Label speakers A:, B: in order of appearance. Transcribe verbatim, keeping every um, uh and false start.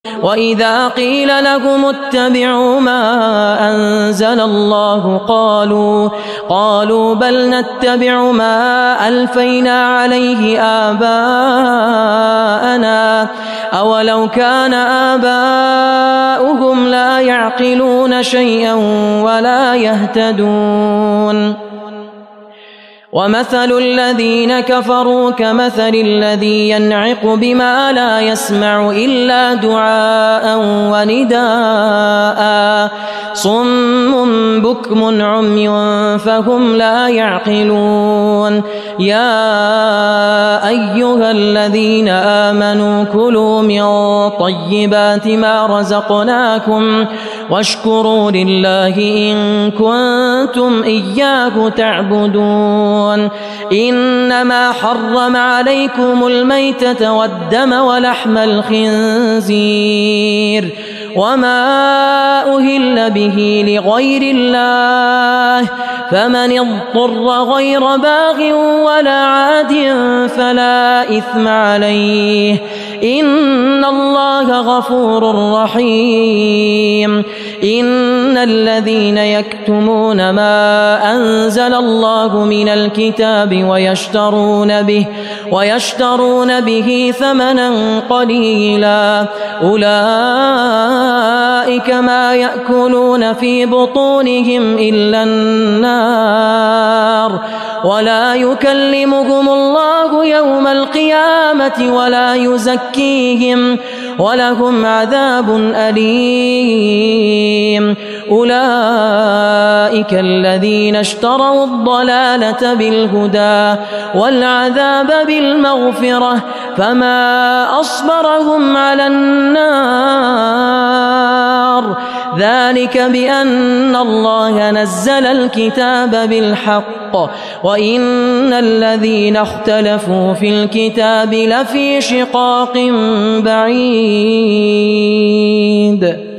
A: وإذا قيل لهم اتبعوا ما أنزل الله قالوا قالوا بل نتبع ما ألفينا عليه آباءنا أولو كان آباؤهم لا يعقلون شيئا ولا يهتدون ومثل الذين كفروا كمثل الذي ينعق بما لا يسمع إلا دعاء ونداء صم بكم عمي فهم لا يعقلون يا أيها الذين آمنوا كلوا من طيبات ما رزقناكم واشكروا لله إن كنتم إياه تعبدون إنما حرم عليكم الميتة والدم ولحم الخنزير وما أهل به لغير الله فمن اضطر غير باغ ولا عاد فلا إثم عليه إن الله غفور رحيم إن الذين يكتمون ما أنزل الله من الكتاب ويشترون به ويشترون به ثمنا قليلا أولئك ما يأكلون في بطونهم إلا النار ولا يكلمهم الله يوم القيامة ولا يزكيهم ولهم عذاب أليم أولئك الذين اشتروا الضلالة بالهدى والعذاب بالمغفرة فما أصبرهم على النار ذلك بأن الله نزل الكتاب بالحق وإن الذين اختلفوا في الكتاب لفي شقاق بعيد